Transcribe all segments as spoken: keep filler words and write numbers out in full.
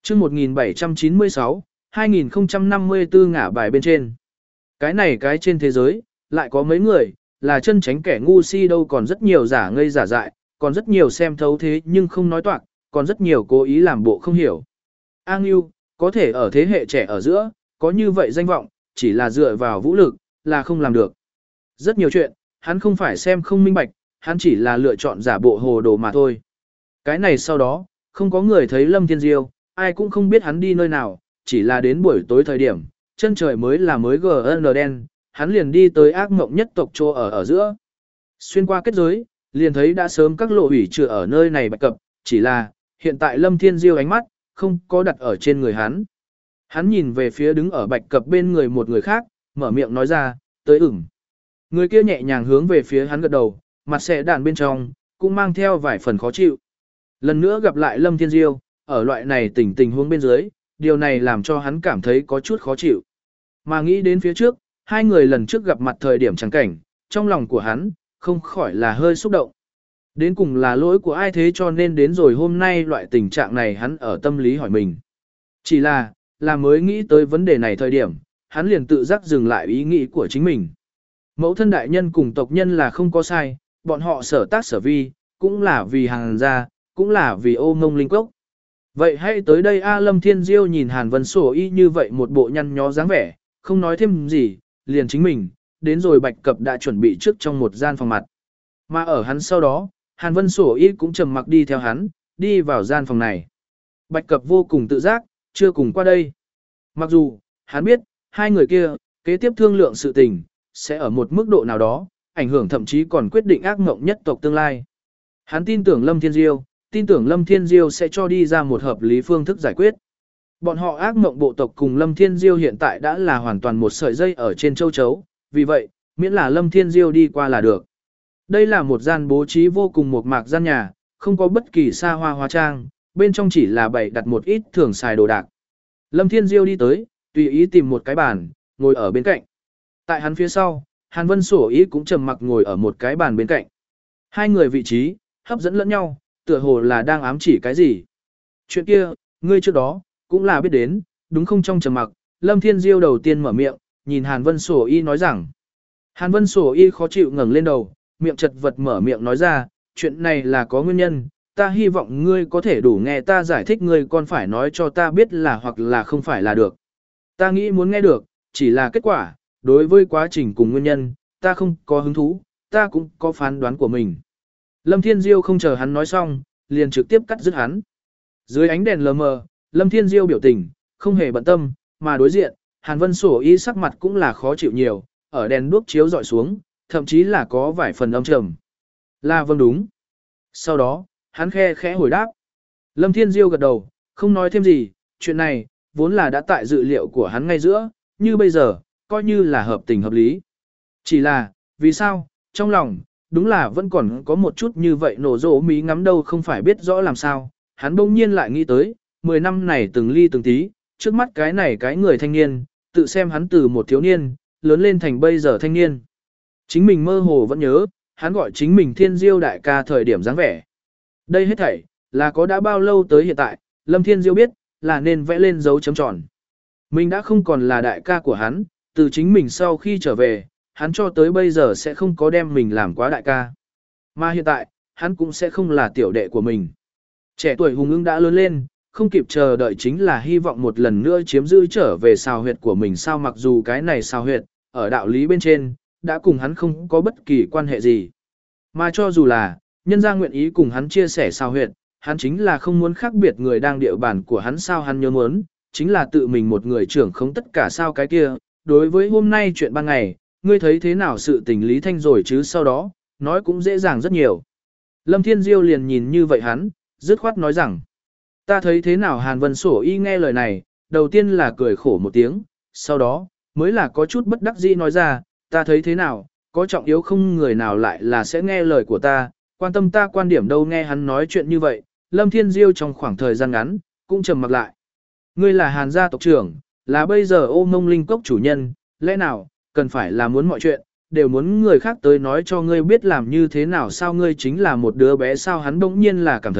chương một nghìn bảy trăm chín mươi sáu, hai nghìn không trăm năm mươi tư ngả bài bên trên. Cái này cái trên thế giới, lại có mấy người, là chân tránh kẻ ngu si đâu, còn rất nhiều giả ngây giả dại, còn rất nhiều xem thấu thế nhưng không nói toạc, còn rất nhiều cố ý làm bộ không hiểu. A Ngưu, có thể ở thế hệ trẻ ở giữa, có như vậy danh vọng, chỉ là dựa vào vũ lực, là không làm được. Rất nhiều chuyện, hắn không phải xem không minh bạch, hắn chỉ là lựa chọn giả bộ hồ đồ mà thôi. Cái này sau đó, không có người thấy Lâm Thiên Diêu, ai cũng không biết hắn đi nơi nào, chỉ là đến buổi tối thời điểm, chân trời mới là mới gờ en đen, hắn liền đi tới ác mộng nhất tộc chỗ ở ở giữa. Xuyên qua kết giới, liền thấy đã sớm các lộ hủy trừ ở nơi này bạch cập, chỉ là, hiện tại Lâm Thiên Diêu ánh mắt, không có đặt ở trên người hắn. Hắn nhìn về phía đứng ở bạch cập bên người một người khác, mở miệng nói ra, tới ửng. Người kia nhẹ nhàng hướng về phía hắn gật đầu, mặt xẻ đàn bên trong, cũng mang theo vài phần khó chịu. Lần nữa gặp lại Lâm Thiên Diêu, ở loại này tình tình huống bên dưới, điều này làm cho hắn cảm thấy có chút khó chịu. Mà nghĩ đến phía trước, hai người lần trước gặp mặt thời điểm chẳng cảnh, trong lòng của hắn, không khỏi là hơi xúc động. Đến cùng là lỗi của ai thế cho nên đến rồi hôm nay loại tình trạng này hắn ở tâm lý hỏi mình. Chỉ là, là mới nghĩ tới vấn đề này thời điểm, hắn liền tự giác dừng lại ý nghĩ của chính mình. Mẫu thân đại nhân cùng tộc nhân là không có sai, bọn họ sở tác sở vi, cũng là vì Hàn gia, cũng là vì ô ngông linh cốc. Vậy hãy tới đây A Lâm Thiên Diêu nhìn Hàn Vân Sổ y như vậy một bộ nhăn nhó dáng vẻ, không nói thêm gì, liền chính mình, đến rồi Bạch Cập đã chuẩn bị trước trong một gian phòng mặt. Mà ở hắn sau đó, Hàn Vân Sổ y cũng trầm mặc đi theo hắn, đi vào gian phòng này. Bạch Cập vô cùng tự giác, chưa cùng qua đây. Mặc dù, hắn biết, hai người kia, kế tiếp thương lượng sự tình, sẽ ở một mức độ nào đó, ảnh hưởng thậm chí còn quyết định ác mộng nhất tộc tương lai. Hắn tin tưởng Lâm Thiên Diêu, tin tưởng Lâm Thiên Diêu sẽ cho đi ra một hợp lý phương thức giải quyết. Bọn họ ác mộng bộ tộc cùng Lâm Thiên Diêu hiện tại đã là hoàn toàn một sợi dây ở trên châu chấu, vì vậy, miễn là Lâm Thiên Diêu đi qua là được. Đây là một gian bố trí vô cùng mộc mạc gian nhà, không có bất kỳ xa hoa hóa trang, bên trong chỉ là bày đặt một ít thường xài đồ đạc. Lâm Thiên Diêu đi tới, tùy ý tìm một cái bàn, ngồi ở bên cạnh. Tại hắn phía sau, Hàn Vân Sổ ý cũng trầm mặc ngồi ở một cái bàn bên cạnh. Hai người vị trí, hấp dẫn lẫn nhau, tựa hồ là đang ám chỉ cái gì. Chuyện kia, ngươi trước đó, cũng là biết đến, đúng không? Trong trầm mặc, Lâm Thiên Diêu đầu tiên mở miệng, nhìn Hàn Vân Sổ y nói rằng. Hàn Vân Sổ y khó chịu ngẩng lên đầu, miệng chật vật mở miệng nói ra, chuyện này là có nguyên nhân, ta hy vọng ngươi có thể đủ nghe ta giải thích, ngươi còn phải nói cho ta biết là hoặc là không phải là được. Ta nghĩ muốn nghe được, chỉ là kết quả, đối với quá trình cùng nguyên nhân, ta không có hứng thú, ta cũng có phán đoán của mình. Lâm Thiên Diêu không chờ hắn nói xong, liền trực tiếp cắt dứt hắn. Dưới ánh đèn lờ mờ, Lâm Thiên Diêu biểu tình, không hề bận tâm, mà đối diện, Hàn Vân Sổ y sắc mặt cũng là khó chịu nhiều, ở đèn đuốc chiếu dọi xuống, thậm chí là có vài phần âm trầm. Là vâng đúng. Sau đó, hắn khe khẽ hồi đáp. Lâm Thiên Diêu gật đầu, không nói thêm gì, chuyện này, vốn là đã tại dự liệu của hắn ngay giữa, như bây giờ, coi như là hợp tình hợp lý. Chỉ là, vì sao, trong lòng, đúng là vẫn còn có một chút như vậy nổ rỗ mí ngắm đâu không phải biết rõ làm sao, hắn bỗng nhiên lại nghĩ tới, mười năm này từng ly từng tí, trước mắt cái này cái người thanh niên, tự xem hắn từ một thiếu niên, lớn lên thành bây giờ thanh niên. Chính mình mơ hồ vẫn nhớ, hắn gọi chính mình Thiên Diêu đại ca thời điểm dáng vẻ. Đây hết thảy, là có đã bao lâu tới hiện tại, Lâm Thiên Diêu biết, là nên vẽ lên dấu chấm tròn. Mình đã không còn là đại ca của hắn, từ chính mình sau khi trở về, hắn cho tới bây giờ sẽ không có đem mình làm quá đại ca. Mà hiện tại, hắn cũng sẽ không là tiểu đệ của mình. Trẻ tuổi hùng ưng đã lớn lên, không kịp chờ đợi chính là hy vọng một lần nữa chiếm giữ trở về sao huyệt của mình sao mặc dù cái này sao huyệt, ở đạo lý bên trên, đã cùng hắn không có bất kỳ quan hệ gì. Mà cho dù là, nhân gia nguyện ý cùng hắn chia sẻ sao huyệt, hắn chính là không muốn khác biệt người đang địa bàn của hắn sao hắn nhớ muốn, chính là tự mình một người trưởng không tất cả sao cái kia. Đối với hôm nay chuyện ban ngày, ngươi thấy thế nào sự tình Lý Thanh rồi chứ sau đó, nói cũng dễ dàng rất nhiều. Lâm Thiên Diêu liền nhìn như vậy hắn, dứt khoát nói rằng, ta thấy thế nào Hàn Vân Sổ y nghe lời này, đầu tiên là cười khổ một tiếng, sau đó, mới là có chút bất đắc dĩ nói ra, ta thấy thế nào, có trọng yếu không người nào lại là sẽ nghe lời của ta, quan tâm ta quan điểm đâu nghe hắn nói chuyện như vậy, Lâm Thiên Diêu trong khoảng thời gian ngắn, cũng trầm mặc lại. Ngươi là Hàn gia tộc trưởng, là bây giờ ô mông linh cốc chủ nhân, lẽ nào, cần phải là muốn mọi chuyện, đều muốn người khác tới nói cho ngươi biết làm như thế nào sao ngươi chính là một đứa bé sao hắn bỗng nhiên là cảm thấy,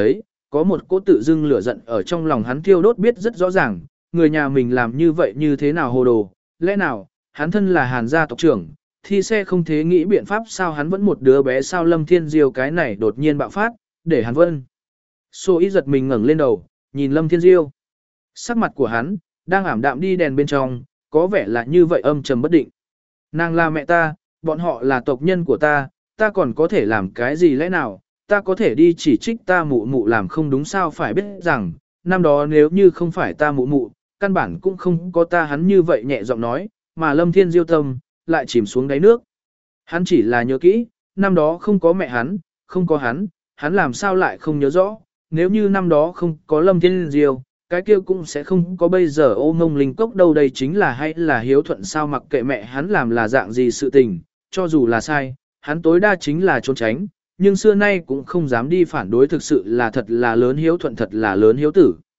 có một cỗ tự dưng lửa giận ở trong lòng hắn thiêu đốt biết rất rõ ràng, người nhà mình làm như vậy như thế nào hồ đồ, lẽ nào, hắn thân là Hàn gia tộc trưởng, thi xe không thế nghĩ biện pháp sao hắn vẫn một đứa bé sao Lâm Thiên Diêu cái này đột nhiên bạo phát, để Hàn Vân. Xô ý giật mình ngẩng lên đầu, nhìn Lâm Thiên Diêu. Sắc mặt của hắn, đang ảm đạm đi đèn bên trong, có vẻ là như vậy âm trầm bất định. Nàng là mẹ ta, bọn họ là tộc nhân của ta, ta còn có thể làm cái gì lẽ nào, ta có thể đi chỉ trích ta mụ mụ làm không đúng sao phải biết rằng, năm đó nếu như không phải ta mụ mụ, căn bản cũng không có ta hắn như vậy nhẹ giọng nói, mà Lâm Thiên Diêu tâm, lại chìm xuống đáy nước. Hắn chỉ là nhớ kỹ, năm đó không có mẹ hắn, không có hắn, hắn làm sao lại không nhớ rõ, nếu như năm đó không có Lâm Thiên Diêu, cái kia cũng sẽ không có bây giờ ô ngông linh cốc đâu đây chính là hay là hiếu thuận sao mặc kệ mẹ hắn làm là dạng gì sự tình, cho dù là sai, hắn tối đa chính là trốn tránh, nhưng xưa nay cũng không dám đi phản đối thực sự là thật là lớn hiếu thuận thật là lớn hiếu tử.